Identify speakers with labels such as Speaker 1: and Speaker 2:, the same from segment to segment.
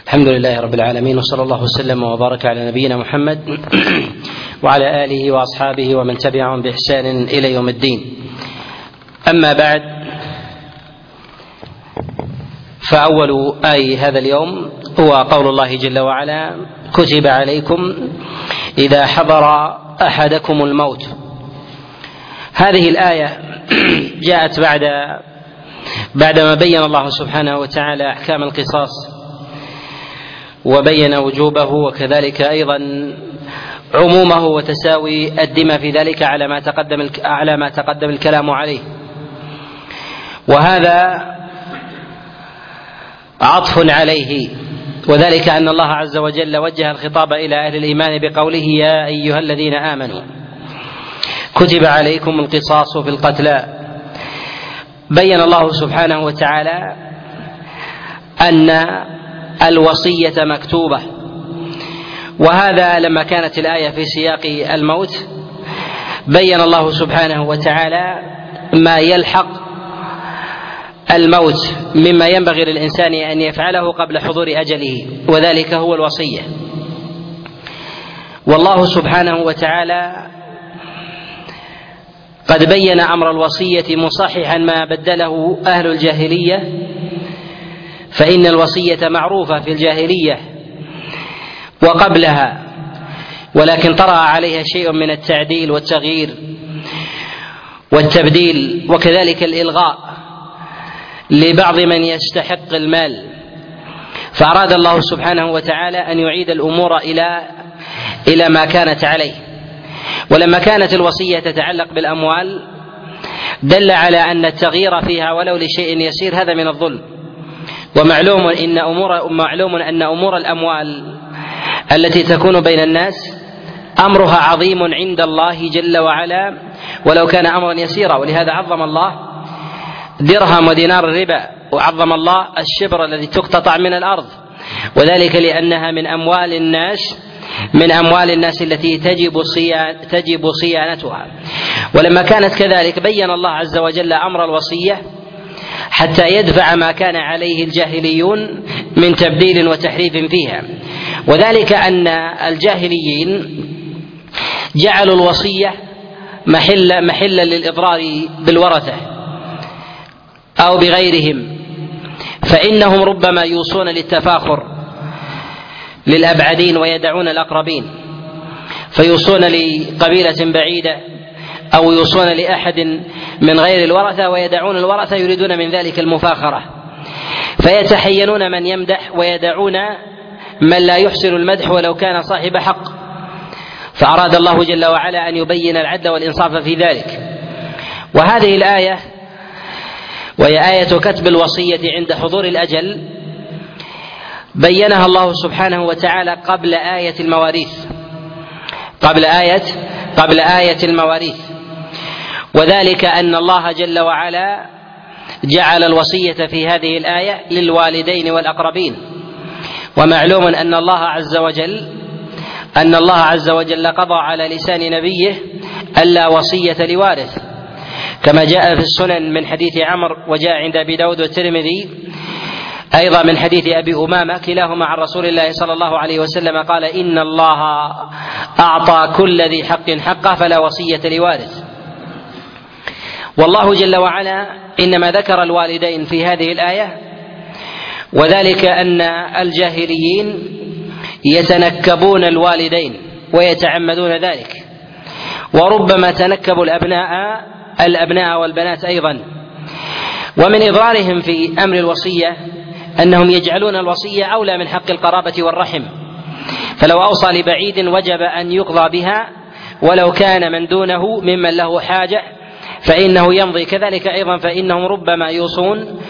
Speaker 1: الحمد لله رب العالمين، وصلى الله وسلم وبارك على نبينا محمد وعلى آله وأصحابه ومن تبعهم بإحسان إلى يوم الدين. أما بعد، فأول آي هذا اليوم هو قول الله جل وعلا: كتب عليكم إذا حضر أحدكم الموت. هذه الآية جاءت بعدما بين الله سبحانه وتعالى أحكام القصاص وبين وجوبه، وكذلك أيضا عمومه وتساوي الدماء في ذلك على ما تقدم الكلام عليه. وهذا عطف عليه، وذلك أن الله عز وجل وجه الخطاب إلى أهل الإيمان بقوله: يا أيها الذين آمنوا كتب عليكم القصاص في القتلى. بين الله سبحانه وتعالى أن الوصية مكتوبة، وهذا لما كانت الآية في سياق الموت بين الله سبحانه وتعالى ما يلحق الموت مما ينبغي للإنسان أن يفعله قبل حضور أجله، وذلك هو الوصية. والله سبحانه وتعالى قد بين أمر الوصية مصححا ما بدله أهل الجاهلية، فإن الوصية معروفة في الجاهلية وقبلها، ولكن طرأ عليها شيء من التعديل والتغيير والتبديل، وكذلك الإلغاء لبعض من يستحق المال. فأراد الله سبحانه وتعالى أن يعيد الأمور إلى ما كانت عليه. ولما كانت الوصية تتعلق بالأموال دل على أن التغيير فيها ولو لشيء يسير هذا من الظلم. ومعلوم أن أمور الأموال التي تكون بين الناس أمرها عظيم عند الله جل وعلا ولو كان أمرا يسيرا، ولهذا عظم الله درهم ودينار الربا، وعظم الله الشبر الذي تقتطع من الأرض، وذلك لأنها من أموال الناس التي تجب صيانتها. ولما كانت كذلك بين الله عز وجل أمر الوصية حتى يدفع ما كان عليه الجاهليون من تبديل وتحريف فيها، وذلك أن الجاهليين جعلوا الوصية محلا للإضرار بالورثة أو بغيرهم، فإنهم ربما يوصون للتفاخر للأبعدين ويدعون الأقربين، فيوصون لقبيلة بعيدة أو يوصون لأحد من غير الورثة ويدعون الورثة، يريدون من ذلك المفاخرة، فيتحينون من يمدح ويدعون من لا يحسن المدح ولو كان صاحب حق. فأراد الله جل وعلا أن يبين العدل والإنصاف في ذلك. وهذه الآية وهي آية كتب الوصية عند حضور الأجل بينها الله سبحانه وتعالى قبل آية المواريث، وذلك أن الله جل وعلا جعل الوصية في هذه الآية للوالدين والأقربين. ومعلوم أن الله عز وجل قضى على لسان نبيه ألا وصية لوارث، كما جاء في السنن من حديث عمرو، وجاء عند أبي داود والترمذي أيضا من حديث أبي أمامة كلاهما عن رسول الله صلى الله عليه وسلم قال: إن الله أعطى كل ذي حق حقه فلا وصية لوارث. والله جل وعلا إنما ذكر الوالدين في هذه الآية، وذلك أن الجاهليين يتنكبون الوالدين ويتعمدون ذلك، وربما تنكبوا الأبناء والبنات أيضا. ومن إضرارهم في أمر الوصية أنهم يجعلون الوصية أولى من حق القرابة والرحم، فلو أوصى لبعيد وجب أن يقضى بها ولو كان من دونه ممن له حاجة فإنه يمضي. كذلك أيضا فإنهم ربما يوصون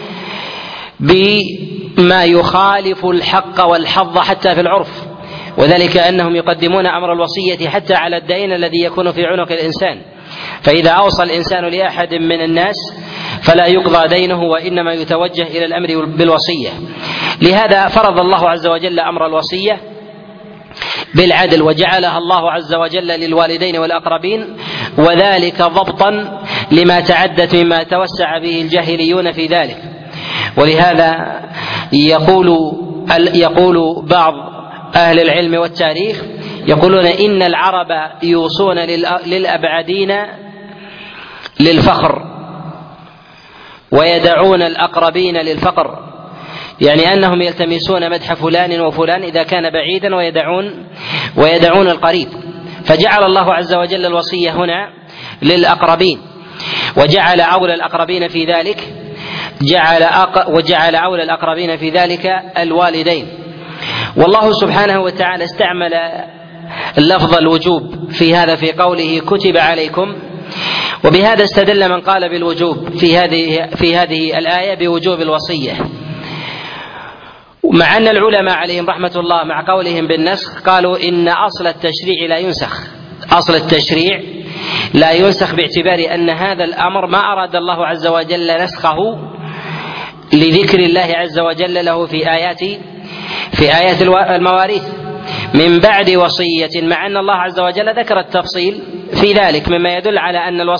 Speaker 1: بما يخالف الحق والحظ حتى في العرف، وذلك أنهم يقدمون أمر الوصية حتى على الدين الذي يكون في عنق الإنسان، فإذا أوصى الإنسان لأحد من الناس فلا يقضى دينه وإنما يتوجه إلى الأمر بالوصية. لهذا فرض الله عز وجل أمر الوصية بالعدل، وجعلها الله عز وجل للوالدين والأقربين، وذلك ضبطا لما تعدت مما توسع به الجاهليون في ذلك. ولهذا يقول يقول بعض أهل العلم والتاريخ يقولون إن العرب يوصون للأبعدين للفخر ويدعون الأقربين للفقر، يعني أنهم يلتمسون مدح فلان وفلان إذا كان بعيدا ويدعون القريب، فجعل الله عز وجل الوصية هنا للأقربين، وجعل أولى الأقربين في ذلك أولى الأقربين في ذلك الوالدين. والله سبحانه وتعالى استعمل لفظ الوجوب في هذا في قوله كتب عليكم، وبهذا استدل من قال بالوجوب في هذه الآية بوجوب الوصية، مع أن العلماء عليهم رحمة الله مع قولهم بالنسخ قالوا إن أصل التشريع لا ينسخ باعتبار أن هذا الأمر ما أراد الله عز وجل نسخه لذكر الله عز وجل له في آيات المواريث من بعد وصية، مع أن الله عز وجل ذكر التفصيل في ذلك مما يدل على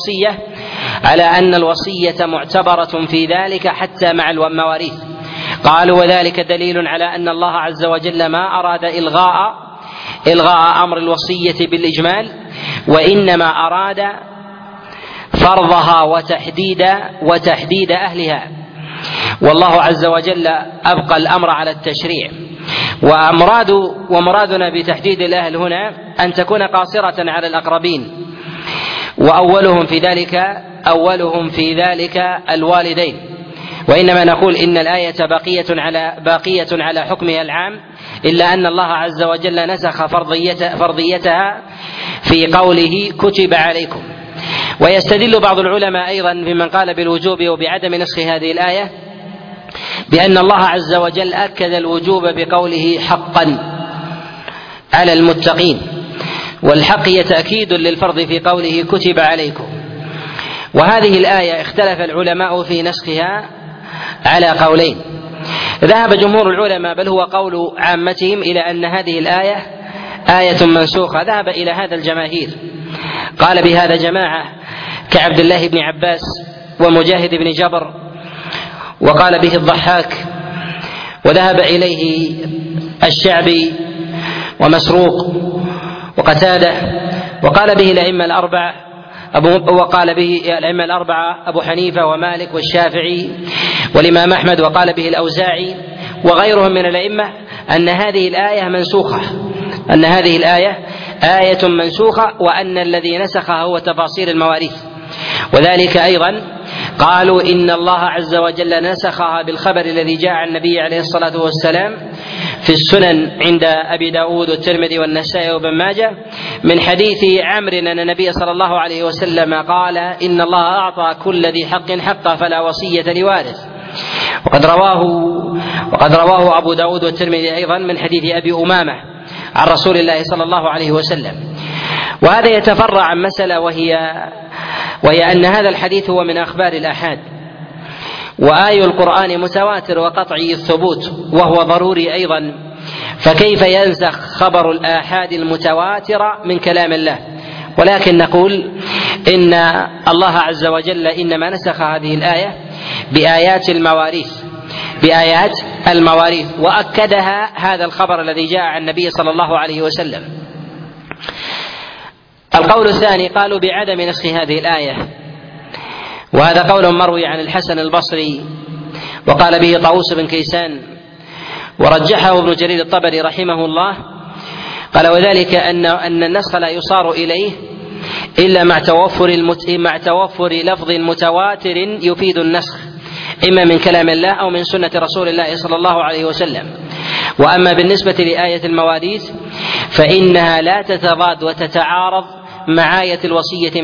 Speaker 1: أن الوصية معتبرة في ذلك حتى مع المواريث. قالوا وذلك دليل على أن الله عز وجل ما أراد إلغاء أمر الوصية بالإجمال، وإنما أراد فرضها وتحديد أهلها، والله عز وجل أبقى الأمر على التشريع. ومرادنا بتحديد الأهل هنا أن تكون قاصرة على الأقربين، وأولهم في ذلك الوالدين، وإنما نقول إن الآية باقية على حكمها العام، إلا أن الله عز وجل نسخ فرضيتها في قوله كتب عليكم. ويستدل بعض العلماء أيضا ممن قال بالوجوب وبعدم نسخ هذه الآية بأن الله عز وجل أكد الوجوب بقوله حقا على المتقين، والحق تأكيد للفرض في قوله كتب عليكم. وهذه الآية اختلف العلماء في نسخها على قولين، ذهب جمهور العلماء بل هو قول عامتهم إلى أن هذه الآية آية منسوخة، ذهب إلى هذا الجماهير، قال بهذا جماعة كعبد الله بن عباس ومجاهد بن جبر، وقال به الضحاك، وذهب إليه الشعبي ومسروق وقتادة، وقال به الأئمة الأربعة أبو حنيفة ومالك والشافعي والإمام أحمد، وقال به الأوزاعي وغيرهم من الأئمة أن هذه الآية آية منسوخة، وأن الذي نسخها هو تفاصيل المواريث. وذلك أيضا قالوا إن الله عز وجل نسخها بالخبر الذي جاء عن النبي عليه الصلاة والسلام في السنن عند أبي داود والترمذي والنسائي وابن ماجه من حديث عمرو أن النبي صلى الله عليه وسلم قال إن الله أعطى كل ذي حق حقه فلا وصية لوارث. وقد رواه أبو داود والترمذي أيضا من حديث أبي أمامة عن رسول الله صلى الله عليه وسلم. وهذا يتفرع عن مسألة وهي أن هذا الحديث هو من أخبار الآحاد، وآي القرآن متواتر وقطعي الثبوت وهو ضروري أيضا، فكيف ينسخ خبر الآحاد المتواتر من كلام الله؟ ولكن نقول إن الله عز وجل إنما نسخ هذه الآية بآيات المواريث وأكدها هذا الخبر الذي جاء عن النبي صلى الله عليه وسلم. القول الثاني قالوا بعدم نسخ هذه الآية، وهذا قول مروي عن الحسن البصري وقال به طاووس بن كيسان ورجحه ابن جرير الطبري رحمه الله، قال وذلك أن النسخ لا يصار إليه إلا مع توفر لفظ متواتر يفيد النسخ، إما من كلام الله أو من سنة رسول الله صلى الله عليه وسلم. وأما بالنسبة لآية المواريث فإنها لا تتضاد وتتعارض مع آية الوصية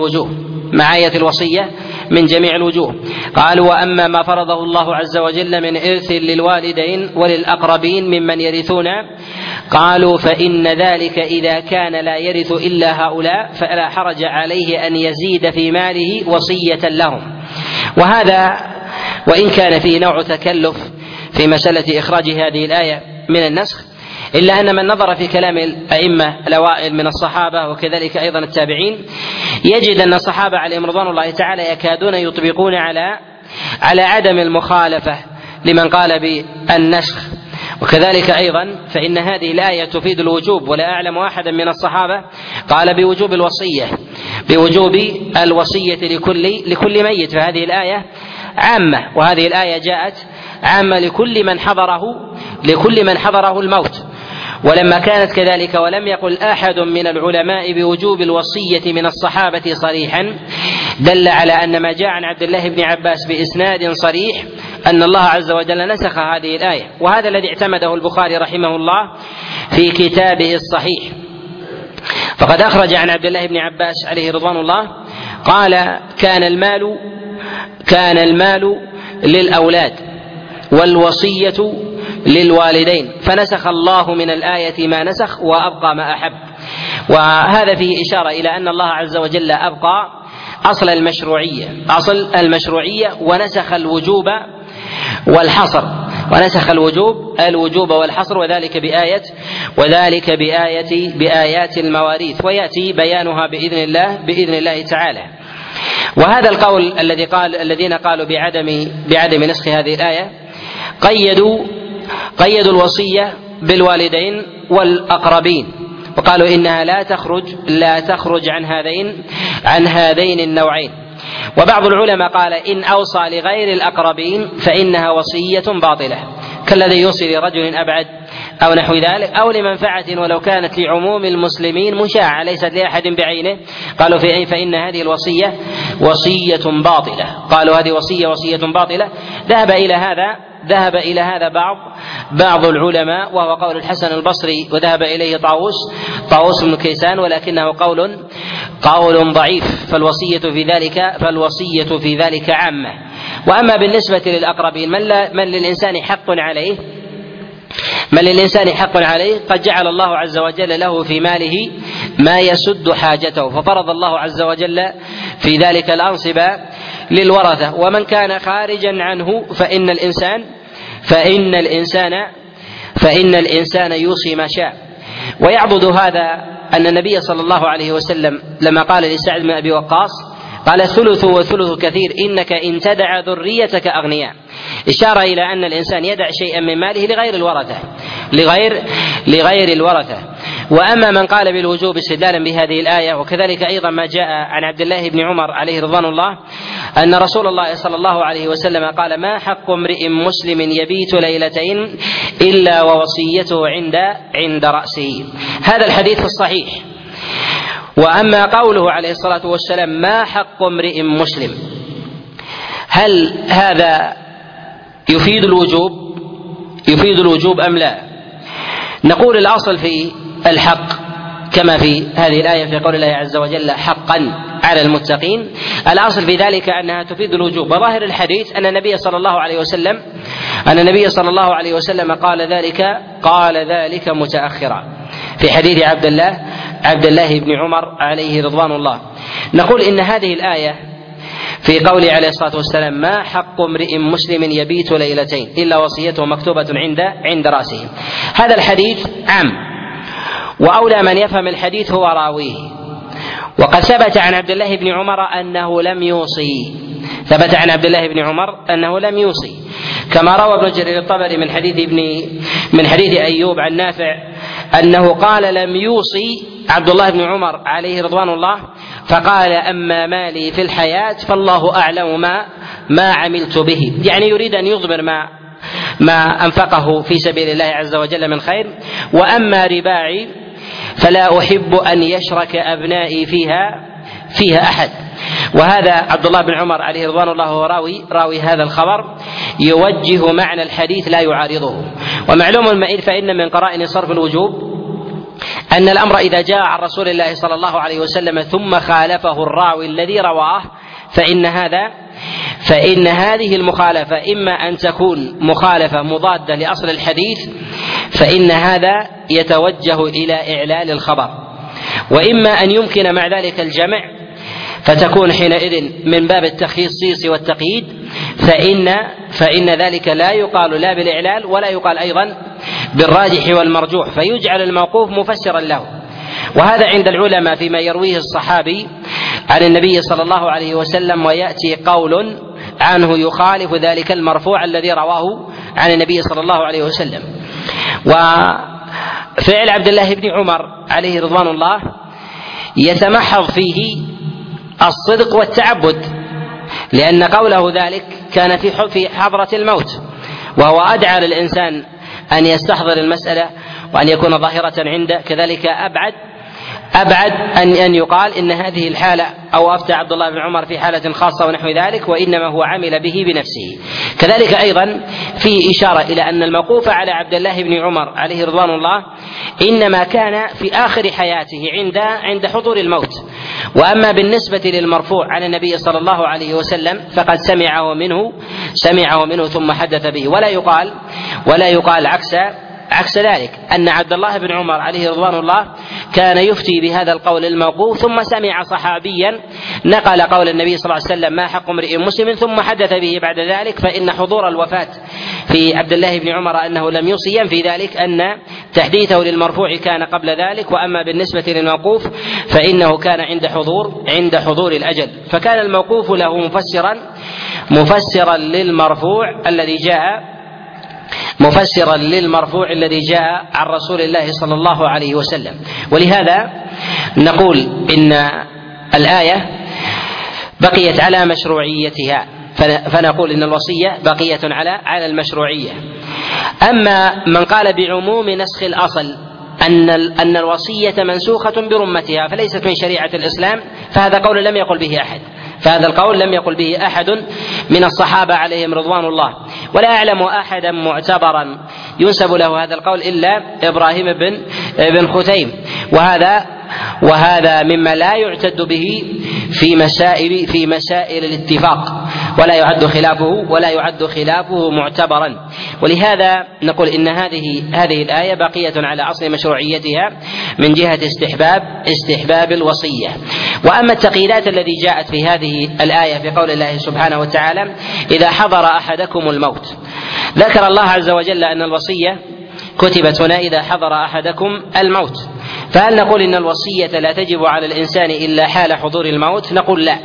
Speaker 1: من جميع الوجوه. قالوا وأما ما فرضه الله عز وجل من إرث للوالدين وللأقربين ممن يرثون، قالوا فإن ذلك إذا كان لا يرث إلا هؤلاء فلا حرج عليه أن يزيد في ماله وصية لهم. وهذا وإن كان فيه نوع تكلف في مسألة إخراج هذه الآية من النسخ، إلا أن من نظر في كلام الأئمة الأوائل من الصحابة وكذلك أيضا التابعين يجد أن الصحابة عليهم رضوان الله تعالى يكادون يطبقون على عدم المخالفة لمن قال بالنسخ، وكذلك أيضا فإن هذه الآية تفيد الوجوب، ولا أعلم أحدا من الصحابة قال بوجوب الوصية لكل ميت، فهذه الآية عامة، وهذه الآية جاءت عامة لكل من حضره الموت. ولما كانت كذلك ولم يقل أحد من العلماء بوجوب الوصية من الصحابة صريحا، دل على أن ما جاء عن عبد الله بن عباس بإسناد صريح أن الله عز وجل نسخ هذه الآية، وهذا الذي اعتمده البخاري رحمه الله في كتابه الصحيح. فقد أخرج عن عبد الله بن عباس عليه رضوان الله قال: كان المال للأولاد والوصية للوالدين، فنسخ الله من الآية ما نسخ وأبقى ما أحب. وهذا فيه إشارة إلى أن الله عز وجل أبقى أصل المشروعية ونسخ الوجوب والحصر، وذلك بآيات المواريث، ويأتي بيانها بإذن الله تعالى. وهذا القول الذين قالوا بعدم نسخ هذه الآية قيدوا الوصية بالوالدين والأقربين، وقالوا إنها لا تخرج عن هذين النوعين. وبعض العلماء قال إن أوصى لغير الأقربين فإنها وصية باطلة، كالذي يوصي لرجل أبعد أو نحو ذلك، أو لمنفعة ولو كانت لعموم المسلمين مشاعة ليست لأحد بعينه، قالوا فإن هذه الوصية وصية باطلة. قالوا هذه وصية باطلة. ذهب إلى هذا بعض العلماء، وهو قول الحسن البصري، وذهب إليه طاووس بن كيسان، ولكنه قول ضعيف، فالوصية في ذلك عامة. وأما بالنسبة للأقربين من للإنسان حق عليه قد جعل الله عز وجل له في ماله ما يسد حاجته، ففرض الله عز وجل في ذلك الأنصب للورثة. ومن كان خارجا عنه فإن الإنسان يوصي ما شاء. ويعضد هذا أن النبي صلى الله عليه وسلم لما قال لسعد بن أبي وقاص قال: الثلث والثلث كثير، إنك إن تدع ذريتك أغنياء، إشارة إلى أن الإنسان يدع شيئا من ماله لغير الورثة. وأما من قال بالوجوب استدلالا بهذه الآية، وكذلك أيضا ما جاء عن عبد الله بن عمر عليه رضوان الله أن رسول الله صلى الله عليه وسلم قال: ما حق امرئ مسلم يبيت ليلتين إلا ووصيته عند رأسه. هذا الحديث الصحيح. وأما قوله عليه الصلاة والسلام: ما حق امرئ مسلم، هل هذا يفيد الوجوب أم لا؟ نقول الأصل في الحق كما في هذه الآية في قول الله عز وجل: حقا على المتقين، الأصل في ذلك أنها تفيد الوجوب. وظاهر الحديث أن النبي صلى الله عليه وسلم قال ذلك متأخرا في حديث عبد الله بن عمر عليه رضوان الله. نقول إن هذه الآية في قوله عليه الصلاة والسلام: ما حق امرئ مسلم يبيت ليلتين إلا وصيته مكتوبة عند رأسه، هذا الحديث عام، وأولى من يفهم الحديث هو راويه. وقد ثبت عن عبد الله بن عمر أنه لم يوصي، كما روى ابن جرير الطبري من حديث أيوب عن نافع أنه قال: لم يوصي عبد الله بن عمر عليه رضوان الله، فقال: أما مالي في الحياة فالله أعلم ما عملت به، يعني يريد أن يضمر ما أنفقه في سبيل الله عز وجل من خير. وأما رباعي فلا أحب أن يشرك أبنائي فيها أحد. وهذا عبد الله بن عمر عليه رضوان الله هو راوي هذا الخبر، يوجه معنى الحديث لا يعارضه. ومعلوم فإن من قرائن صرف الوجوب أن الأمر إذا جاء عن رسول الله صلى الله عليه وسلم ثم خالفه الراوي الذي رواه، فإن هذه المخالفة إما أن تكون مخالفة مضادة لأصل الحديث، فإن هذا يتوجه إلى إعلال الخبر، وإما أن يمكن مع ذلك الجمع، فتكون حينئذ من باب التخصيص والتقييد، فإن ذلك لا يقال لا بالإعلال ولا يقال أيضا بالراجح والمرجوح، فيجعل الموقوف مفسرا له. وهذا عند العلماء فيما يرويه الصحابي عن النبي صلى الله عليه وسلم، ويأتي قول عنه يخالف ذلك المرفوع الذي رواه عن النبي صلى الله عليه وسلم. وفعل عبد الله بن عمر عليه رضوان الله يتمحض فيه الصدق والتعبد، لأن قوله ذلك كان في حضرة الموت، وهو أدعى للإنسان أن يستحضر المسألة وأن يكون ظاهرة عنده. كذلك أبعد أن يقال إن هذه الحالة أو أفتى عبد الله بن عمر في حالة خاصة ونحو ذلك، وإنما هو عمل به بنفسه. كذلك أيضا فيه إشارة إلى أن الموقوف على عبد الله بن عمر عليه رضوان الله إنما كان في آخر حياته عند حضور الموت، وأما بالنسبة للمرفوع على النبي صلى الله عليه وسلم فقد سمعه منه ثم حدث به. ولا يقال عكس ذلك، أن عبد الله بن عمر عليه رضوان الله كان يفتي بهذا القول الموقوف ثم سمع صحابيا نقل قول النبي صلى الله عليه وسلم ما حق امرئ مسلم ثم حدث به بعد ذلك، فإن حضور الوفاة في عبد الله بن عمر أنه لم يوصي في ذلك أن تحديثه للمرفوع كان قبل ذلك، وأما بالنسبة للموقوف فإنه كان عند حضور الأجل، فكان الموقوف له مفسرا للمرفوع الذي جاء عن رسول الله صلى الله عليه وسلم. ولهذا نقول إن الآية بقيت على مشروعيتها، فنقول إن الوصية بقية على المشروعية. أما من قال بعموم نسخ الأصل أن الوصية منسوخة برمتها فليست من شريعة الإسلام، فهذا قول لم يقل به أحد من الصحابة عليهم رضوان الله، ولا أعلم أحدا معتبرا ينسب له هذا القول إلا إبراهيم بن خثيم، وهذا مما لا يعتد به في مسائل الاتفاق، ولا يعد خلافه معتبرا. ولهذا نقول إن هذه الآية باقية على أصل مشروعيتها من جهة استحباب الوصية. وأما التقييدات التي جاءت في هذه الآية في قول الله سبحانه وتعالى إذا حضر أحدكم الموت، ذكر الله عز وجل أن الوصية كتبت هنا إذا حضر أحدكم الموت، فهل نقول إن الوصية لا تجب على الإنسان إلا حال حضور الموت؟ نقول لا،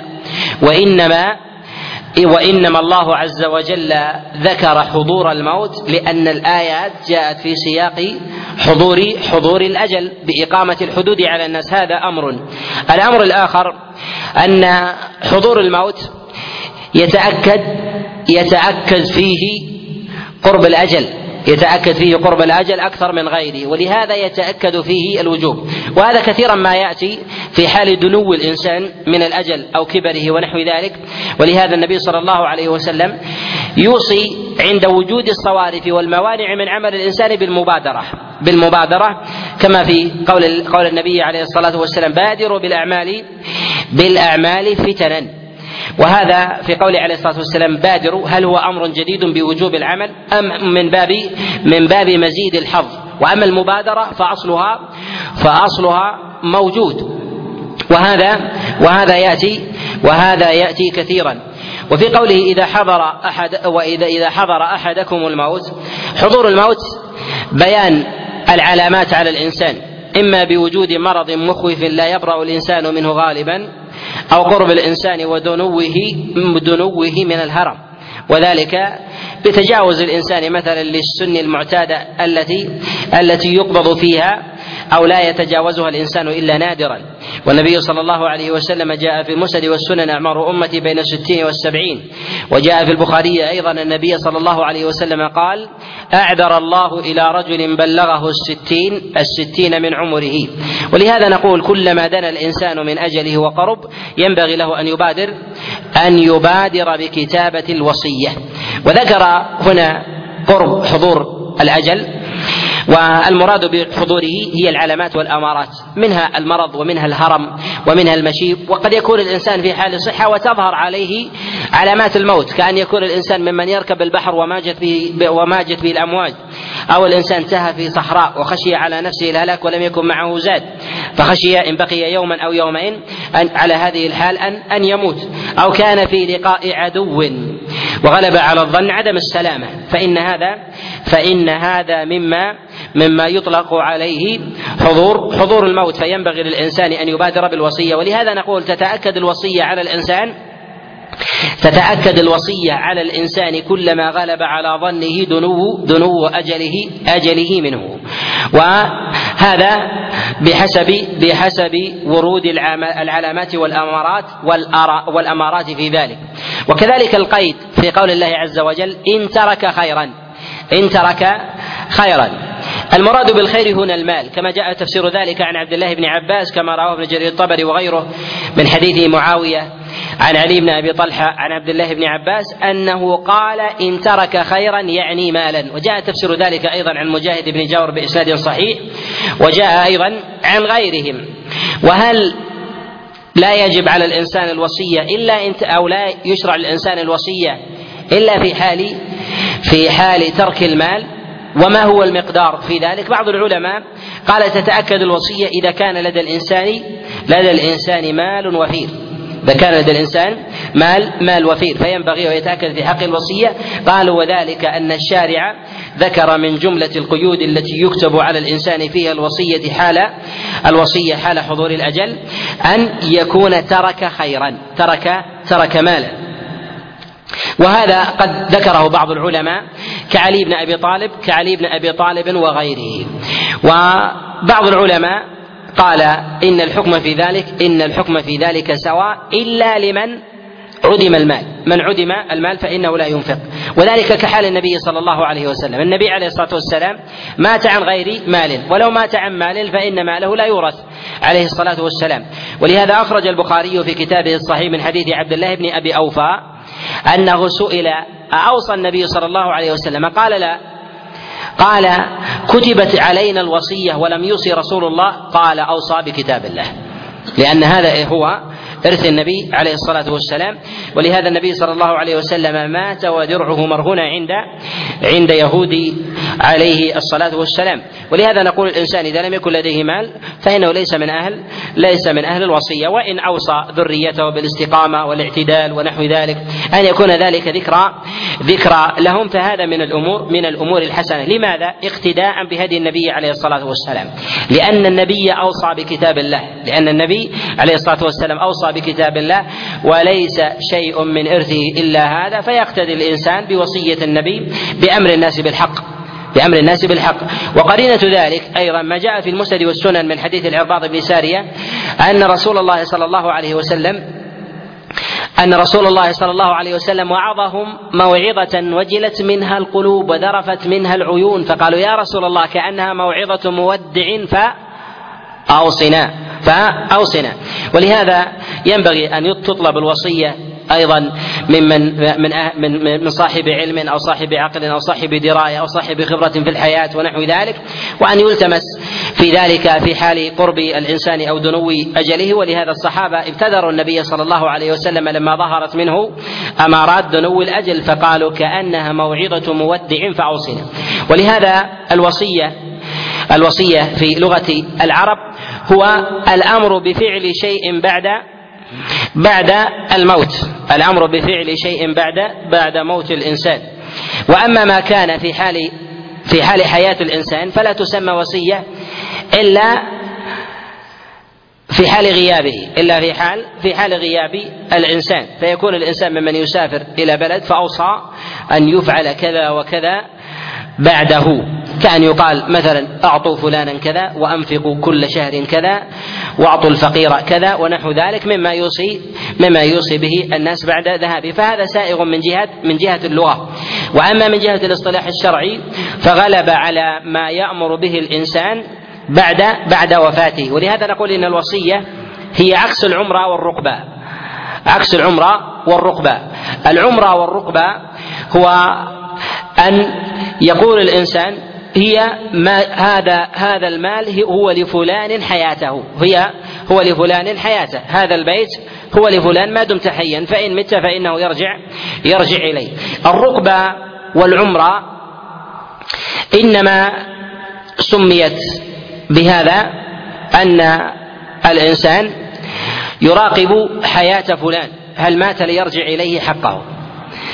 Speaker 1: وإنما الله عز وجل ذكر حضور الموت لأن الآيات جاءت في سياق حضور الأجل بإقامة الحدود على الناس، هذا أمر. الأمر الآخر أن حضور الموت يتأكد فيه قرب الأجل أكثر من غيره، ولهذا يتأكد فيه الوجوب، وهذا كثيرا ما يأتي في حال دنو الإنسان من الأجل أو كبره ونحو ذلك. ولهذا النبي صلى الله عليه وسلم يوصي عند وجود الصوارف والموانع من عمل الإنسان بالمبادرة كما في قول النبي عليه الصلاة والسلام بادروا بالأعمال فتنا، وهذا في قوله عليه الصلاة والسلام بادروا هل هو أمر جديد بوجوب العمل أم من باب مزيد الحظ؟ وأما المبادرة فأصلها موجود، وهذا يأتي كثيرا. وفي قوله إذا حضر أحدكم الموت، حضور الموت بيان العلامات على الإنسان، إما بوجود مرض مخوف لا يبرأ الإنسان منه غالبا، أو قرب الإنسان ودنوه من الهرم، وذلك بتجاوز الإنسان مثلا للسن المعتادة التي يقبض فيها أو لا يتجاوزها الإنسان إلا نادرا. والنبي صلى الله عليه وسلم جاء في المسند والسنن أعمار أمتي بين 60 و70، وجاء في البخاري أيضا النبي صلى الله عليه وسلم قال أعذر الله إلى رجل بلغه 60 من عمره. ولهذا نقول كلما دنا الإنسان من أجله وقرب ينبغي له أن يبادر بكتابة الوصية. وذكر هنا قرب حضور الأجل، والمراد بحضوره هي العلامات والأمارات، منها المرض ومنها الهرم ومنها المشيب، وقد يكون الإنسان في حال صحة وتظهر عليه علامات الموت، كأن يكون الإنسان ممن يركب البحر وماجت به الأمواج، أو الإنسان تاه في صحراء وخشي على نفسه الهلاك ولم يكن معه زاد فخشي إن بقي يوما أو يومين على هذه الحال أن يموت، أو كان في لقاء عدو وغلب على الظن عدم السلامة، فإن هذا مما يطلق عليه حضور الموت، فينبغي للإنسان أن يبادر بالوصية. ولهذا نقول تتأكد الوصية على الإنسان تتأكد الوصية على الإنسان كلما غلب على ظنه دنو أجله منه، وهذا بحسب ورود العلامات والأمارات في ذلك. وكذلك القيد في قول الله عز وجل إن ترك خيرا. المراد بالخير هنا المال، كما جاء تفسير ذلك عن عبد الله بن عباس كما رواه ابن جرير الطبري وغيره من حديث معاوية عن علي بن أبي طلحة عن عبد الله بن عباس أنه قال إن ترك خيرا يعني مالا. وجاء تفسير ذلك أيضا عن مجاهد بن جابر بإسناد صحيح، وجاء أيضا عن غيرهم. وهل لا يجب على الإنسان الوصية أو لا يشرع الإنسان الوصية إلا في حال ترك المال؟ وما هو المقدار في ذلك؟ بعض العلماء قال تتأكد الوصية إذا كان لدى الإنسان مال وفير، إذا كان لدى الإنسان مال وفير فينبغي ويتأكد في حق الوصية. قالوا وذلك أن الشارع ذكر من جملة القيود التي يكتب على الإنسان فيها الوصية حال حضور الأجل أن يكون ترك خيرا، ترك مالا. وهذا قد ذكره بعض العلماء كعلي بن أبي طالب وغيره. وبعض العلماء قال إن الحكم في ذلك سواء إلا لمن عدم المال، من عدم المال فإنه لا ينفق، وذلك كحال النبي صلى الله عليه وسلم. النبي عليه الصلاة والسلام مات عن غير مال، ولو مات عن مال فإن ماله لا يورث عليه الصلاة والسلام. ولهذا أخرج البخاري في كتابه الصحيح من حديث عبد الله بن أبي أوفى أنه سئل أوصى النبي صلى الله عليه وسلم؟ قال لا. قال كتبت علينا الوصية ولم يوصي رسول الله؟ قال أوصى بكتاب الله، لأن هذا هو إرث النبي عليه الصلاة والسلام. ولهذا النبي صلى الله عليه وسلم مات ودرعه مرهونة عند يهودي عليه الصلاة والسلام. ولهذا نقول الإنسان إذا لم يكن لديه مال فإنه ليس من أهل الوصية، وإن أوصى ذريته بالاستقامة والاعتدال ونحو ذلك أن يكون ذلك ذكرى لهم، فهذا من الأمور الحسنة. لماذا؟ اقتداء بهدي النبي عليه الصلاة والسلام، لأن النبي أوصى بكتاب الله، لأن النبي عليه الصلاة والسلام أوصى بكتاب الله وليس شيء من إرثه إلا هذا، فيقتدي الإنسان بوصية النبي بأمر الناس بالحق. وقرينة ذلك أيضا ما جاء في المسند والسنن من حديث العرباض بن سارية أن رسول الله صلى الله عليه وسلم وعظهم موعظة وجلت منها القلوب وذرفت منها العيون، فقالوا يا رسول الله كأنها موعظة مودع فأوصنا. ولهذا ينبغي أن تطلب الوصية أيضا من صاحب علم أو صاحب عقل أو صاحب دراية أو صاحب خبرة في الحياة ونحو ذلك، وأن يلتمس في ذلك في حال قرب الإنسان أو دنو أجله. ولهذا الصحابة ابتدروا النبي صلى الله عليه وسلم لما ظهرت منه أمارات دنو الأجل فقالوا كأنها موعظة مودع فأوصنا. ولهذا الوصية في لغة العرب هو الأمر بفعل شيء بعد الموت، الأمر بفعل شيء بعد موت الإنسان. وأما ما كان في حال حياة الإنسان فلا تسمى وصية إلا في حال غيابه، في حال غياب الإنسان، فيكون الإنسان ممن يسافر إلى بلد فأوصى أن يفعل كذا وكذا بعده، كأن يقال مثلا أعطوا فلانا كذا وأنفقوا كل شهر كذا واعطوا الفقير كذا ونحو ذلك مما يوصي به الناس بعد ذهابه. فهذا سائغ من جهة اللغة. وأما من جهة الاصطلاح الشرعي فغلب على ما يأمر به الإنسان بعد وفاته. ولهذا نقول إن الوصية هي عكس العمرة والرقبة. العمرة والرقبة هو أن يقول الإنسان هذا المال هو لفلان حياته، هو لفلان حياته، هذا البيت هو لفلان ما دمت حيا، فإن مت فإنه يرجع إليه. الرقبة والعمرة إنما سميت بهذا أن الإنسان يراقب حياة فلان هل مات ليرجع إليه حقه،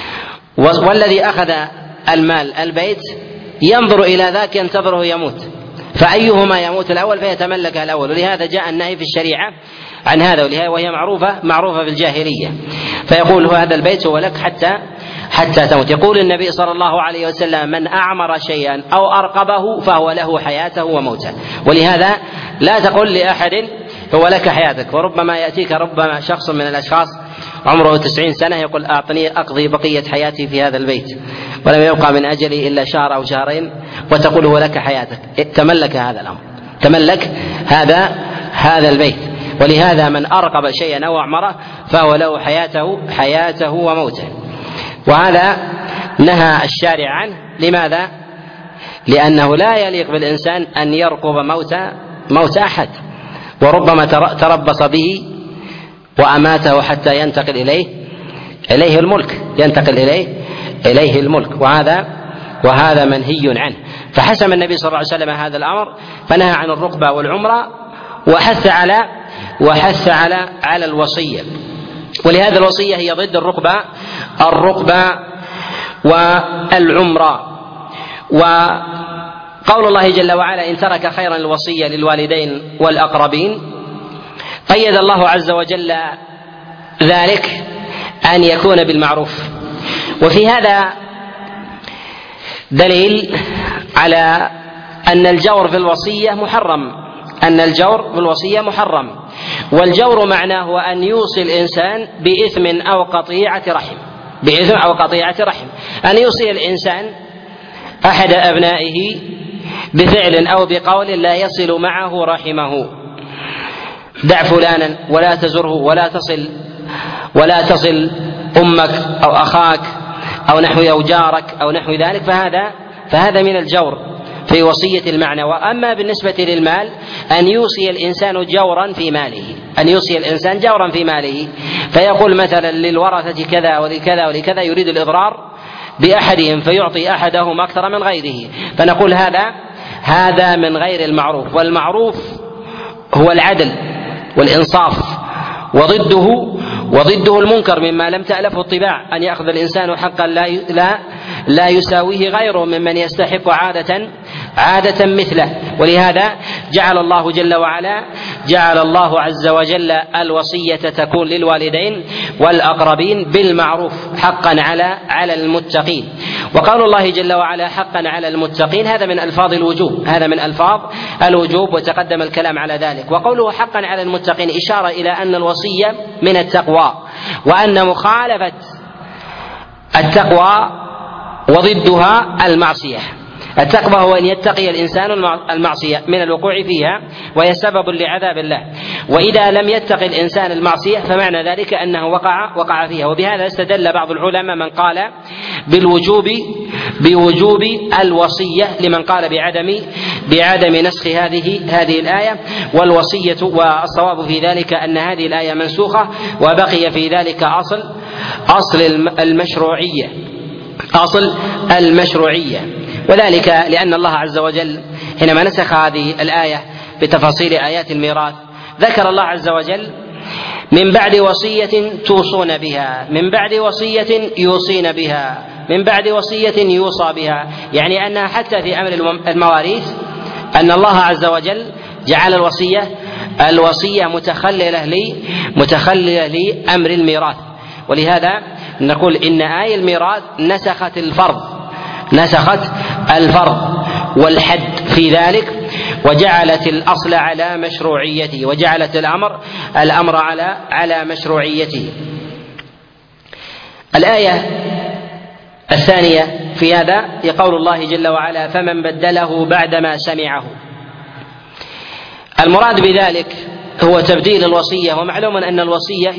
Speaker 1: والذي أخذ المال البيت ينظر إلى ذاك ينتظره يموت فأيهما يموت الأول فيتملكها الأول. ولهذا جاء النهي في الشريعة عن هذا، وهي معروفة في الجاهلية. فيقول هذا البيت هو لك حتى تموت. يقول النبي صلى الله عليه وسلم: من أعمر شيئا أو أرقبه فهو له حياته وموته. ولهذا لا تقل لأحد هو لك حياتك. وربما يأتيك ربما شخص من الأشخاص عمره 90 سنة يقول: أعطني أقضي بقية حياتي في هذا البيت، ولم يبقى من أجلي إلا شهر أو شهرين، وتقول هو لك حياتك. تملك هذا الأمر، تملك هذا البيت. ولهذا من أرقب شيئا أو أعمره فهو له حياته وموته. وهذا نهى الشارع عنه. لماذا؟ لأنه لا يليق بالإنسان أن يرقب موت أحد، وربما تربص به وأماته حتى ينتقل إليه الملك، وهذا منهي عنه. فحسم النبي صلى الله عليه وسلم هذا الأمر، فنهى عن الرقبة والعمرة، وحث على الوصية. ولهذا الوصية هي ضد الرقبة والعمرة. وقول الله جل وعلا: إن ترك خيرا الوصية للوالدين والأقربين، قيد الله عز وجل ذلك أن يكون بالمعروف. وفي هذا دليل على أن الجور في الوصية محرم، والجور معناه أن يوصي الإنسان بإثم أو قطيعة رحم، أن يوصي الإنسان أحد أبنائه بفعل أو بقول لا يصل معه رحمه: دع فلانا ولا تزره ولا تصل أمك أو أخاك أو نحو جارك أو نحو ذلك. فهذا من الجور في وصية المعنى. وأما بالنسبة للمال، أن يوصي الإنسان جورا في ماله، فيقول مثلا للورثة كذا ولكذا ولكذا، يريد الإضرار بأحدهم فيعطي أحدهم أكثر من غيره، فنقول هذا من غير المعروف. والمعروف هو العدل والإنصاف، وضده المنكر مما لم تألفه الطباع، أن يأخذ الإنسان حقا لا يساويه غيره ممن يستحق عادة مثله. ولهذا جعل الله عز وجل الوصية تكون للوالدين والأقربين بالمعروف حقا على المتقين. وقول الله جل وعلا حقا على المتقين هذا من ألفاظ الوجوب، وتقدم الكلام على ذلك. وقوله حقا على المتقين إشارة إلى أن الوصية من التقوى، وأن مخالفة التقوى وضدها المعصية. التقوى هو أن يتقي الإنسان المعصية من الوقوع فيها، وهي سبب لعذاب الله. وإذا لم يتقي الإنسان المعصية فمعنى ذلك أنه وقع فيها. وبهذا استدل بعض العلماء من قال بوجوب الوصية لمن قال بعدم نسخ هذه الآية. والصواب في ذلك أن هذه الآية منسوخة، وبقي في ذلك أصل المشروعية. وذلك لأن الله عز وجل حينما نسخ هذه الآية بتفاصيل آيات الميراث ذكر الله عز وجل: من بعد وصية توصون بها، من بعد وصية يوصين بها، من بعد وصية يوصى بها. يعني أنها حتى في أمر المواريث أن الله عز وجل جعل الوصية متخللة لأمر الميراث. ولهذا نقول إن آية الميراث نسخت الفرض والحد في ذلك، وجعلت الأصل على مشروعيته، وجعلت الأمر على مشروعيته. الآية الثانية في هذا يقول الله جل وعلا: فمن بدله بعدما سمعه. المراد بذلك هو تبديل الوصية. ومعلوم أن الوصية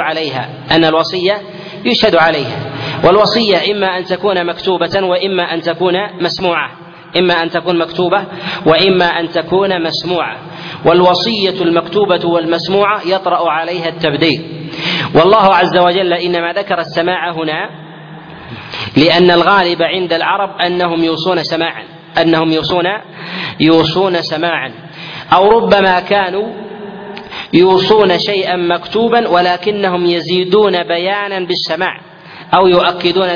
Speaker 1: يشهد عليها، والوصية إما أن تكون مكتوبة وإما أن تكون مسموعة، وإما أن تكون مسموعة. والوصية المكتوبة والمسموعة يطرأ عليها التبديل. والله عز وجل إنما ذكر السماع هنا لأن الغالب عند العرب أنهم يوصون سماعا، أو ربما كانوا يوصون شيئا مكتوبا ولكنهم يزيدون بيانا بالسماع، أو يؤكدون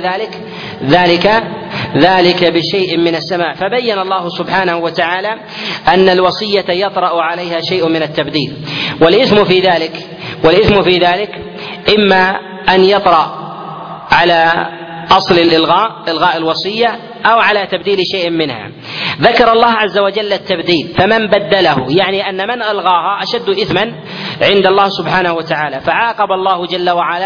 Speaker 1: ذلك بشيء من السماع. فبين الله سبحانه وتعالى أن الوصية يطرأ عليها شيء من التبديل، والإثم في ذلك إما أن يطرأ على أصل إلغاء الوصية أو على تبديل شيء منها. ذكر الله عز وجل التبديل، فمن بدله يعني أن من ألغاها أشد إثما عند الله سبحانه وتعالى، فعاقب الله جل وعلا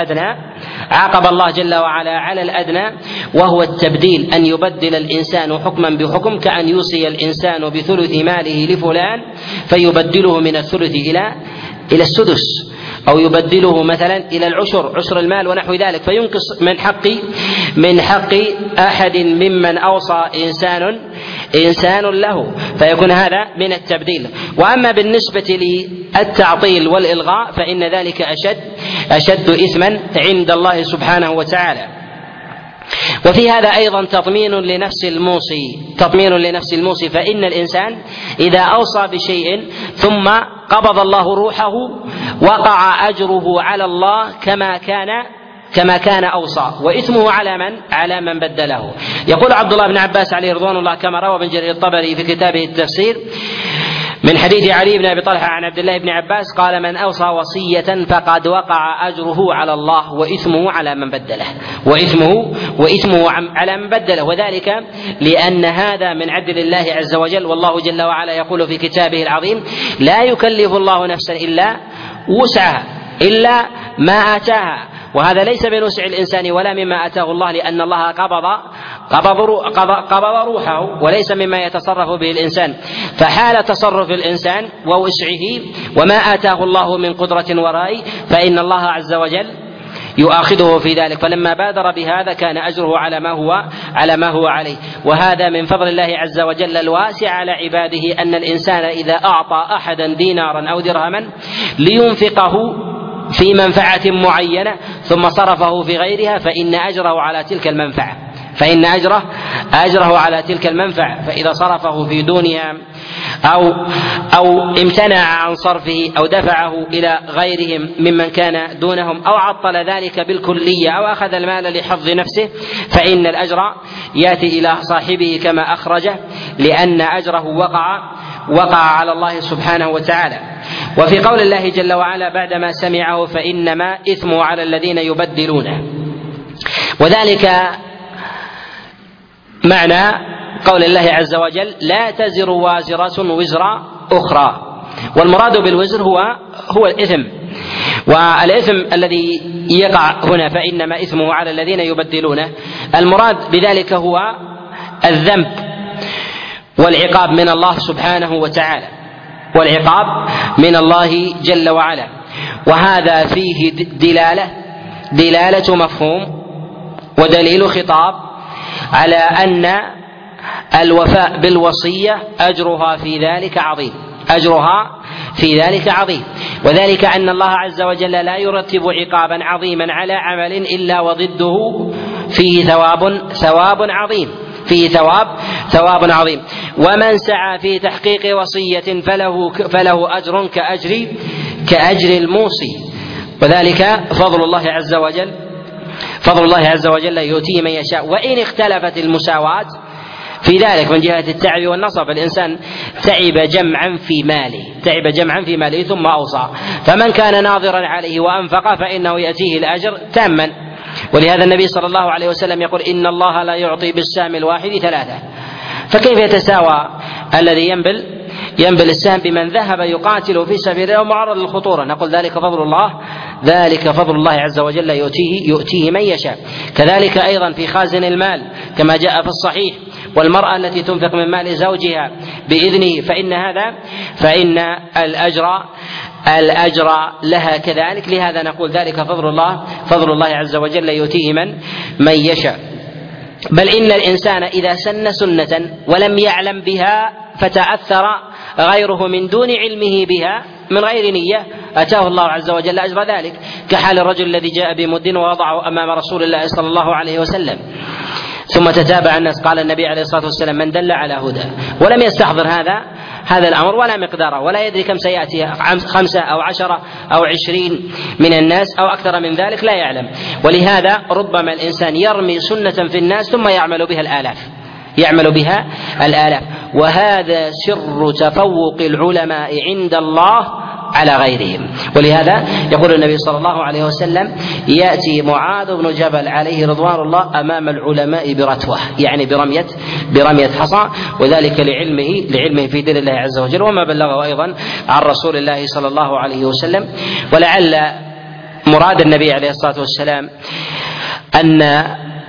Speaker 1: على الأدنى وهو التبديل، أن يبدل الإنسان حكما بحكم، كأن يوصي الإنسان بثلث ماله لفلان فيبدله من الثلث إلى السدس، أو يبدله مثلا إلى عشر المال ونحو ذلك، فينقص من حق أحد ممن أوصى إنسان له، فيكون هذا من التبديل. وأما بالنسبة للتعطيل والإلغاء فإن ذلك أشد إثما عند الله سبحانه وتعالى. وفي هذا أيضا تطمين لنفس الموصي، فإن الإنسان إذا أوصى بشيء ثم قبض الله روحه وقع أجره على الله كما كان أوصى، وإثمه على من بدله. يقول عبد الله بن عباس عليه رضوان الله كما روى ابن جرير الطبري في كتابه التفسير من حديث علي بن أبي طلحة عن عبد الله بن عباس قال: من أوصى وصية فقد وقع أجره على الله وإثمه على من بدله، وإثمه على من بدله، وذلك لأن هذا من عدل الله عز وجل. والله جل وعلا يقول في كتابه العظيم: لا يكلف الله نفسا إلا وسعها إلا ما آتاها، وهذا ليس من وسع الإنسان ولا مما آتاه الله، لأن الله قبض روحه وليس مما يتصرف به الإنسان. فحال تصرف الإنسان ووسعه وما آتاه الله من قدرة ورأي فإن الله عز وجل يؤاخذه في ذلك، فلما بادر بهذا كان أجره على ما هو عليه. وهذا من فضل الله عز وجل الواسع على عباده، أن الإنسان إذا أعطى أحدا دينارا أو درهما لينفقه في منفعة معينة ثم صرفه في غيرها فإن أجره على تلك المنفعة، فإذا صرفه في دونها أو امتنع عن صرفه أو دفعه إلى غيرهم ممن كان دونهم أو عطل ذلك بالكلية أو أخذ المال لحظ نفسه، فإن الأجر يأتي إلى صاحبه كما أخرجه، لأن أجره وقع على الله سبحانه وتعالى. وفي قول الله جل وعلا بعدما سمعه: فإنما إثمه على الذين يبدلونه، وذلك معنى قول الله عز وجل: لا تزر وازرة وزر أخرى. والمراد بالوزر هو الإثم، والإثم الذي يقع هنا فإنما إثمه على الذين يبدلونه، المراد بذلك هو الذنب والعقاب من الله سبحانه وتعالى، والعقاب من الله جل وعلا. وهذا فيه دلالة مفهوم ودليل خطاب على أن الوفاء بالوصية أجرها في ذلك عظيم، وذلك أن الله عز وجل لا يرتب عقابا عظيما على عمل إلا وضده فيه ثواب عظيم. ومن سعى في تحقيق وصية فله أجر كأجر الموصي، وذلك فضل الله عز وجل يؤتيه من يشاء. وإن اختلفت المساواة في ذلك من جهة التعب والنصب، الإنسان تعب جمعا في ماله ثم أوصى، فمن كان ناظرا عليه وأنفق فإنه يأتيه الأجر تاما. ولهذا النبي صلى الله عليه وسلم يقول: إن الله لا يعطي بالسهم الواحد 3. فكيف يتساوى الذي ينبل السهم بمن ذهب يقاتل في سبيل الله ومعرض للخطورة؟ نقول ذلك فضل الله عز وجل يؤتيه من يشاء. كذلك أيضا في خازن المال كما جاء في الصحيح: والمرأة التي تنفق من مال زوجها بإذنه فإن الأجر لها كذلك. لهذا نقول ذلك فضل الله عز وجل يؤتيه من يشاء. بل إن الإنسان إذا سن سنة ولم يعلم بها فتأثر غيره من دون علمه بها من غير نية أتاه الله عز وجل أجر ذلك، كحال الرجل الذي جاء بمد ووضعه أمام رسول الله صلى الله عليه وسلم، ثم تتابع الناس. قال النبي عليه الصلاة والسلام: من دل على هدى، ولم يستحضر هذا الأمر ولا مقداره، ولا يدري كم سيأتي 5 أو 10 أو 20 من الناس أو أكثر من ذلك، لا يعلم. ولهذا ربما الإنسان يرمي سنة في الناس ثم يعمل بها الآلاف. وهذا سر تفوق العلماء عند الله على غيرهم. ولهذا يقول النبي صلى الله عليه وسلم: يأتي معاذ بن جبل عليه رضوان الله أمام العلماء برتوة، يعني برمية حصى، وذلك لعلمه في دين الله عز وجل وما بلغه أيضا عن رسول الله صلى الله عليه وسلم. ولعل مراد النبي عليه الصلاة والسلام أن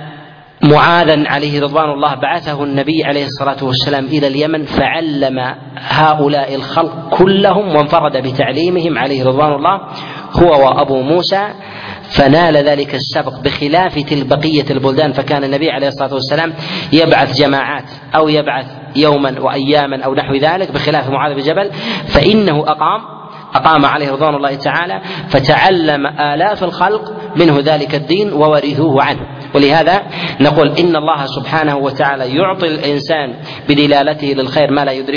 Speaker 1: معاذا عليه رضوان الله بعثه النبي عليه الصلاة والسلام إلى اليمن فعلم هؤلاء الخلق كلهم، وانفرد بتعليمهم عليه رضوان الله هو وأبو موسى، فنال ذلك السبق بخلاف بقية البلدان. فكان النبي عليه الصلاة والسلام يبعث جماعات أو يبعث يوما وأياما أو نحو ذلك، بخلاف معاذ بن جبل فإنه أقام عليه رضوان الله تعالى، فتعلم آلاف الخلق منه ذلك الدين وورثوه عنه. ولهذا نقول إن الله سبحانه وتعالى يعطي الإنسان بدلالته للخير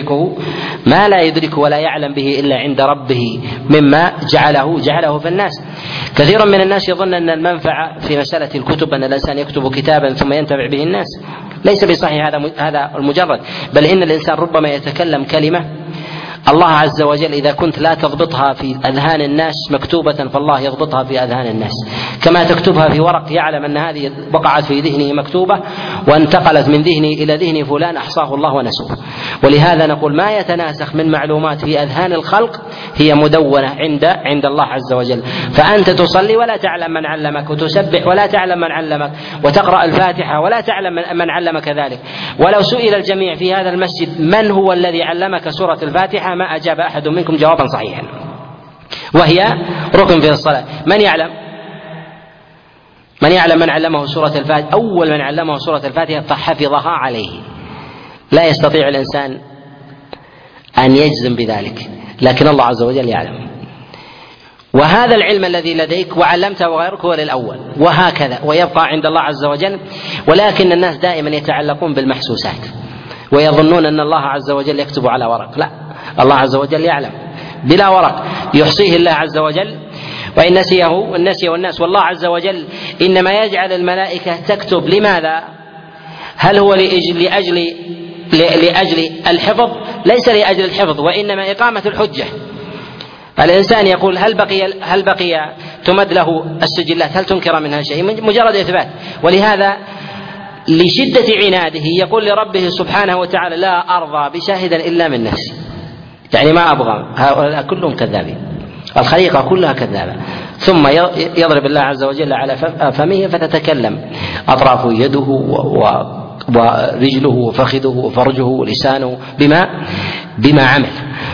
Speaker 1: ما لا يدركه ولا يعلم به إلا عند ربه مما جعله في الناس. كثير من الناس يظن أن المنفعة في مسألة الكتب أن الإنسان يكتب كتابا ثم ينتفع به الناس، ليس بصحيح هذا المجرد، بل إن الإنسان ربما يتكلم كلمة الله عز وجل إذا كنت لا تضبطها في أذهان الناس مكتوبة فالله يضبطها في أذهان الناس، كما تكتبها في ورق يعلم أن هذه وقعت في ذهنه مكتوبة وانتقلت من ذهني إلى ذهن فلان أحصاه الله ونسوه. ولهذا نقول ما يتناسخ من معلومات في أذهان الخلق هي مدونة عند الله عز وجل. فأنت تصلي ولا تعلم من علمك، وتسبح ولا تعلم من علمك، وتقرأ الفاتحة ولا تعلم من علمك ذلك. ولو سئل الجميع في هذا المسجد من هو الذي علمك سورة الفاتحة ما أجاب أحد منكم جوابا صحيحا، وهي ركن في الصلاة. من يعلم من علمه سورة الفاتحة؟ أول من علمه سورة الفاتحة فحفظها عليه. لا يستطيع الإنسان أن يجزم بذلك، لكن الله عز وجل يعلم. وهذا العلم الذي لديك وعلمته غيرك هو للأول، وهكذا ويبقى عند الله عز وجل. ولكن الناس دائما يتعلقون بالمحسوسات ويظنون أن الله عز وجل يكتب على ورق. لا، الله عز وجل يعلم بلا ورق، يحصيه الله عز وجل، وإن نسيه الناس. والله عز وجل إنما يجعل الملائكة تكتب. لماذا؟ هل هو لأجل الحفظ؟ ليس لأجل الحفظ، وإنما إقامة الحجة. الإنسان يقول هل بقي تمد له السجلات، هل تنكر منها شيء؟ مجرد إثبات. ولهذا لشدة عناده يقول لربه سبحانه وتعالى: لا أرضى بشاهدا إلا من نفسي، يعني ما أبغى، هؤلاء كلهم كذابين، الخليقة كلها كذابة. ثم يضرب الله عز وجل على فمه فتتكلم أطراف يده ورجله وفخذه وفرجه ولسانه بما عمل.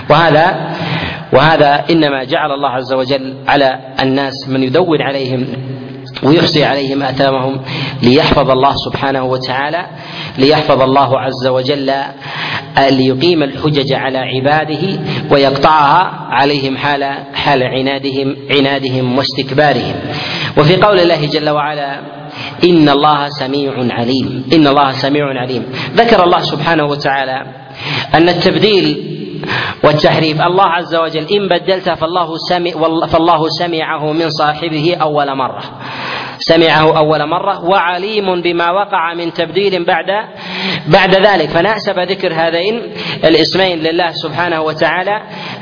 Speaker 1: وهذا إنما جعل الله عز وجل على الناس من يدون عليهم ويحصي عليهم آثامهم ليحفظ الله سبحانه وتعالى، ليحفظ الله عز وجل، ليقيم الحجج على عباده ويقطعها عليهم حال عنادهم واستكبارهم. وفي قول الله جل وعلا: إن الله سميع عليم، ذكر الله سبحانه وتعالى أن التبديل والتحريف الله عز وجل إن بدلت فالله سمعه من صاحبه أول مرة وعليم بما وقع من تبديل بعد ذلك. فناسب ذكر هذين الاسمين لله سبحانه وتعالى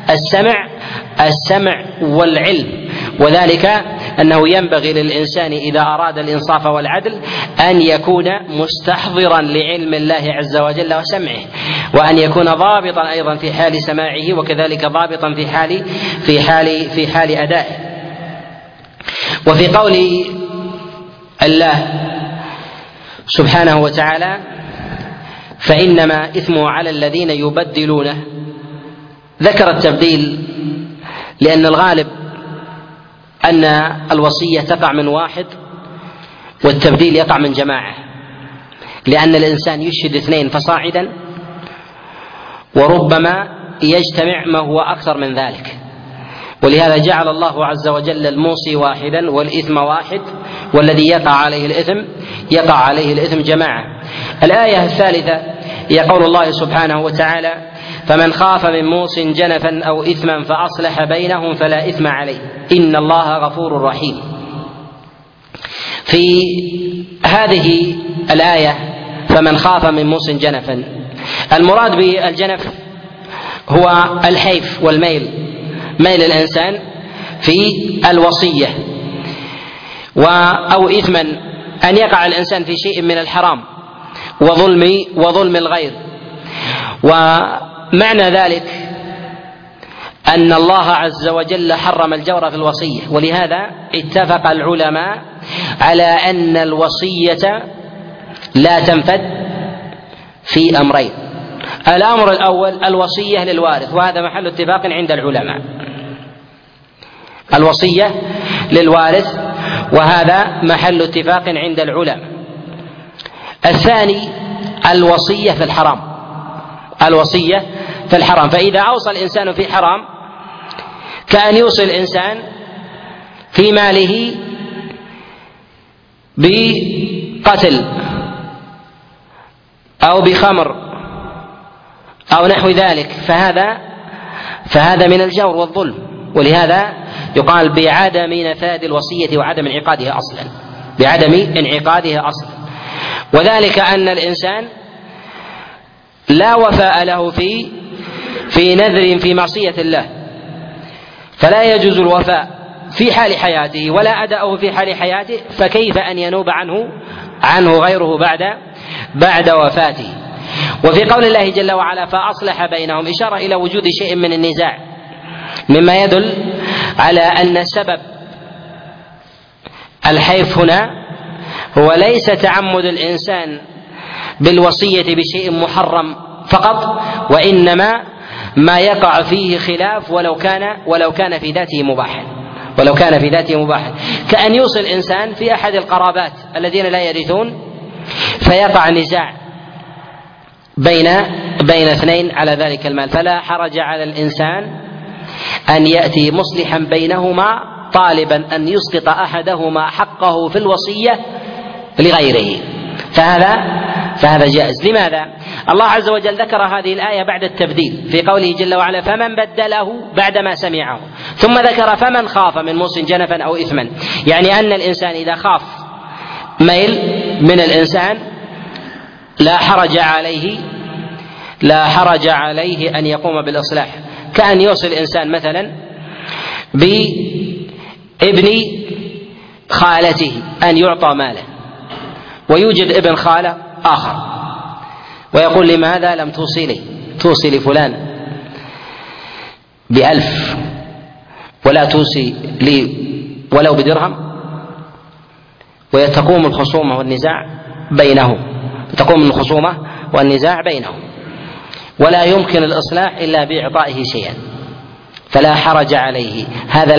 Speaker 1: السمع والعلم، وذلك أنه ينبغي للإنسان إذا أراد الإنصاف والعدل أن يكون مستحضرا لعلم الله عز وجل وسمعه، وأن يكون ضابطا أيضا في حال سماعه، وكذلك ضابطا في حال أدائه. وفي قول الله سبحانه وتعالى: فإنما إثمه على الذين يبدلونه، ذكر التبديل لأن الغالب أن الوصية تقع من واحد والتبديل يقع من جماعة، لأن الإنسان يشهد 2 فصاعدا، وربما يجتمع ما هو أكثر من ذلك. ولهذا جعل الله عز وجل الموصي واحدا والإثم واحد، والذي يقع عليه الإثم جماعة. الآية الثالثة هي قول الله سبحانه وتعالى: فمن خاف من موص جنفا أو إثما فأصلح بينهم فلا إثم عليه إن الله غفور رحيم. في هذه الآية فمن خاف من موص جنفا، المراد بالجنف هو الحيف والميل، ميل الإنسان في الوصية، أو إثما أن يقع الإنسان في شيء من الحرام وظلم الغير. ومعنى ذلك أن الله عز وجل حرم الجور في الوصية، ولهذا اتفق العلماء على أن الوصية لا تنفذ في أمرين: الأمر الأول الوصية للوارث، وهذا محل اتفاق عند العلماء، الوصية للوارث وهذا محل اتفاق عند العلماء. الثاني الوصية في الحرام، الوصية في الحرام، فإذا أوصى الإنسان في حرام كأن يوصي الإنسان في ماله بقتل أو بخمر أو نحو ذلك، فهذا من الجور والظلم، ولهذا يقال بعدم نفاذ الوصية وعدم انعقادها أصلا، بعدم انعقادها أصلا. وذلك أن الإنسان لا وفاء له في نذر في معصية الله، فلا يجوز الوفاء في حال حياته ولا أداؤه في حال حياته، فكيف أن ينوب عنه غيره بعد وفاته. وفي قول الله جل وعلا فأصلح بينهم إشارة إلى وجود شيء من النزاع، مما يدل على أن سبب الحيف هنا هو ليس تعمد الإنسان بالوصية بشيء محرم فقط، وإنما ما يقع فيه خلاف ولو كان في ذاته مباحا، كأن يوصي الإنسان في أحد القرابات الذين لا يرثون فيقع نزاع بين اثنين على ذلك المال، فلا حرج على الإنسان أن يأتي مصلحا بينهما طالبا أن يسقط أحدهما حقه في الوصية لغيره، فهذا جائز. لماذا؟ الله عز وجل ذكر هذه الآية بعد التبديل في قوله جل وعلا فمن بدله بعدما سمعه، ثم ذكر فمن خاف من موص جنفا أو إثما، يعني أن الإنسان إذا خاف ميل من الإنسان لا حرج عليه أن يقوم بالإصلاح، كأن يوصي الإنسان مثلا بابن خالته أن يعطى ماله، ويوجد ابن خالة آخر ويقول لماذا لم توصي لفلان ب1000 ولا توصي لي ولو بدرهم، وتقوم الخصومة والنزاع بينهم ولا يمكن الإصلاح إلا بإعطائه شيئا، فلا حرج عليه. هذا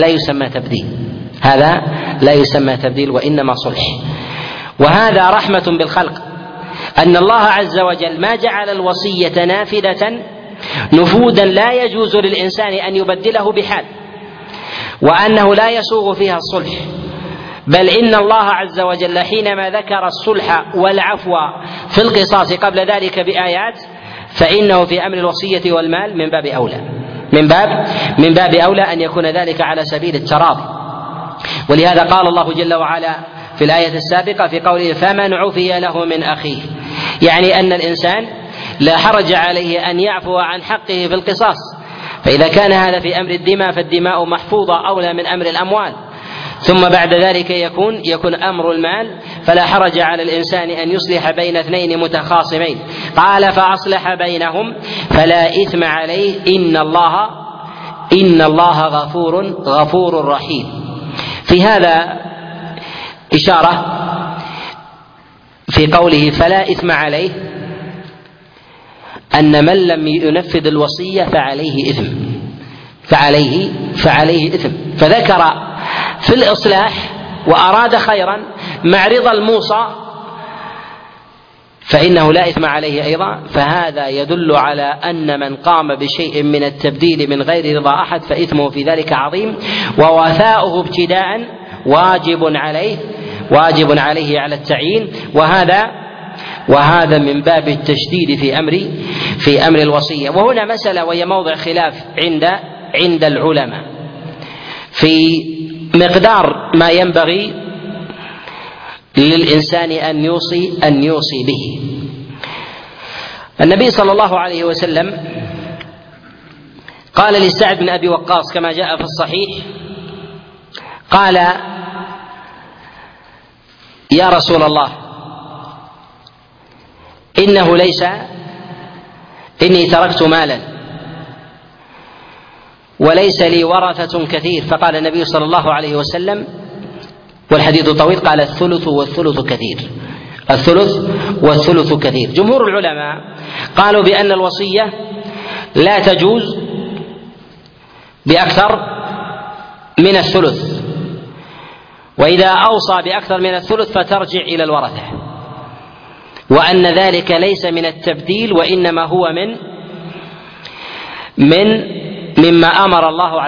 Speaker 1: لا يسمى تبديل وإنما صلح. وهذا رحمة بالخلق، أن الله عز وجل ما جعل الوصية نافذة نفوذا لا يجوز للإنسان أن يبدله بحال، وأنه لا يسوغ فيها الصلح، بل إن الله عز وجل حينما ذكر الصلح والعفو في القصاص قبل ذلك بآيات، فإنه في أمر الوصية والمال من باب أولى أن يكون ذلك على سبيل التراضي. ولهذا قال الله جل وعلا في الآية السابقة في قوله فمن عفي له من أخيه، يعني أن الإنسان لا حرج عليه أن يعفو عن حقه في القصاص، فإذا كان هذا في أمر الدماء فالدماء محفوظة أولى من أمر الأموال، ثم بعد ذلك يكون أمر المال، فلا حرج على الإنسان أن يصلح بين اثنين متخاصمين. قال فأصلح بينهم فلا إثم عليه إن الله غفور رحيم. في هذا إشارة في قوله فلا إثم عليه أن من لم ينفذ الوصية فعليه إثم، فذكر في الإصلاح وأراد خيرا مع رضا الموصى فإنه لا إثم عليه أيضا. فهذا يدل على أن من قام بشيء من التبديل من غير رضا أحد فإثمه في ذلك عظيم، ووفاؤه ابتداء واجب عليه على التعيين. وهذا من باب التشديد في أمر الوصية. وهنا مسألة وهي موضع خلاف عند العلماء في مقدار ما ينبغي للإنسان أن يوصي به. النبي صلى الله عليه وسلم قال لسعد بن أبي وقاص كما جاء في الصحيح، قال: يا رسول الله، إني تركت مالا وليس لي ورثة كثير. فقال النبي صلى الله عليه وسلم، والحديث طويل، قال: الثلث والثلث كثير. جمهور العلماء قالوا بأن الوصية لا تجوز بأكثر من الثلث، وإذا أوصى بأكثر من الثلث فترجع إلى الورثة، وأن ذلك ليس من التبديل، وإنما هو مما أمر الله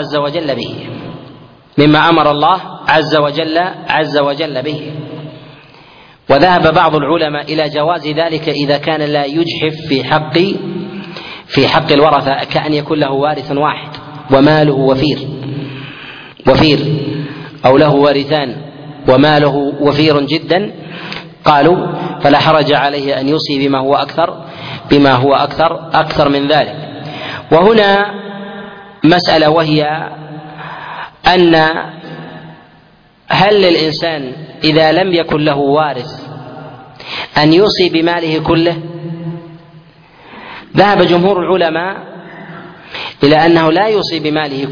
Speaker 1: عز وجل به. وذهب بعض العلماء إلى جواز ذلك إذا كان لا يجحف في حق الورثة، كأن يكون له وارث واحد وماله وفير أو له وارثان وماله وفير جدا، قالوا فلا حرج عليه أن يوصي بما هو أكثر من ذلك. وهنا مسألة، وهي أن هل للإنسان إذا لم يكن له وارث أن يوصي بماله كله؟ ذهب جمهور العلماء إلى أنه لا يوصي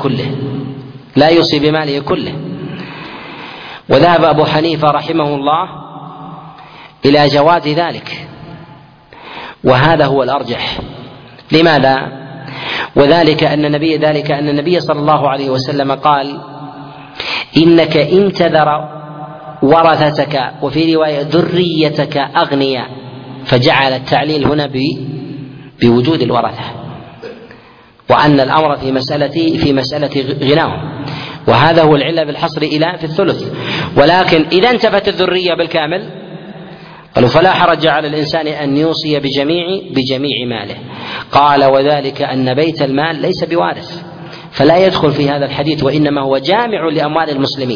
Speaker 1: بماله كله، وذهب أبو حنيفة رحمه الله إلى جواز ذلك، وهذا هو الأرجح. لماذا؟ وذلك أن النبي صلى الله عليه وسلم قال: إنك إن تذر ورثتك، وفي رواية ذريتك، أغنياء، فجعل التعليل هنا بوجود الورثة، وأن الأمر في مسألة غناهم، وهذا هو العلة بالحصر في الثلث. ولكن إذا انتفت الذرية بالكامل قالوا فلا حرج على الإنسان أن يوصي بجميع ماله. قال: وذلك أن بيت المال ليس بوارث، فلا يدخل في هذا الحديث، وإنما هو جامع لأموال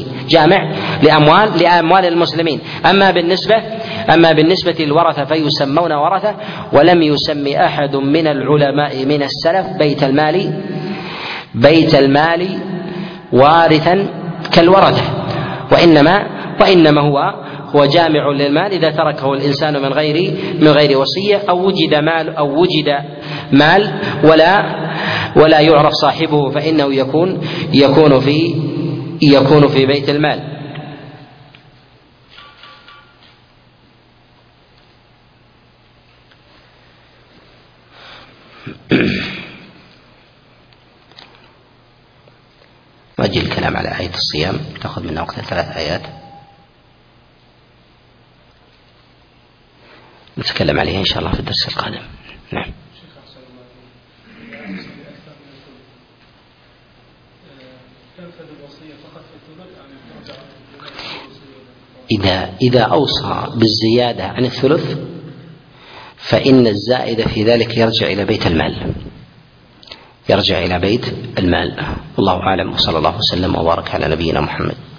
Speaker 1: المسلمين. أما بالنسبة للورثة فيسمون ورثة، ولم يسمي أحد من العلماء من السلف بيت المال وارثا كالورثة، وإنما هو جامع للمال إذا تركه الإنسان من غير وصية، أو وجد مال ولا يعرف صاحبه، فإنه يكون في بيت المال. وأجي الكلام على آية الصيام، تأخذ منا وقت 3 آيات نتكلم عليها إن شاء الله في الدرس القادم. نعم. إذا أوصى بالزيادة عن الثلث فإن الزائد في ذلك يرجع إلى بيت المال. والله أعلم، وصلى الله وسلم وبارك على نبينا محمد.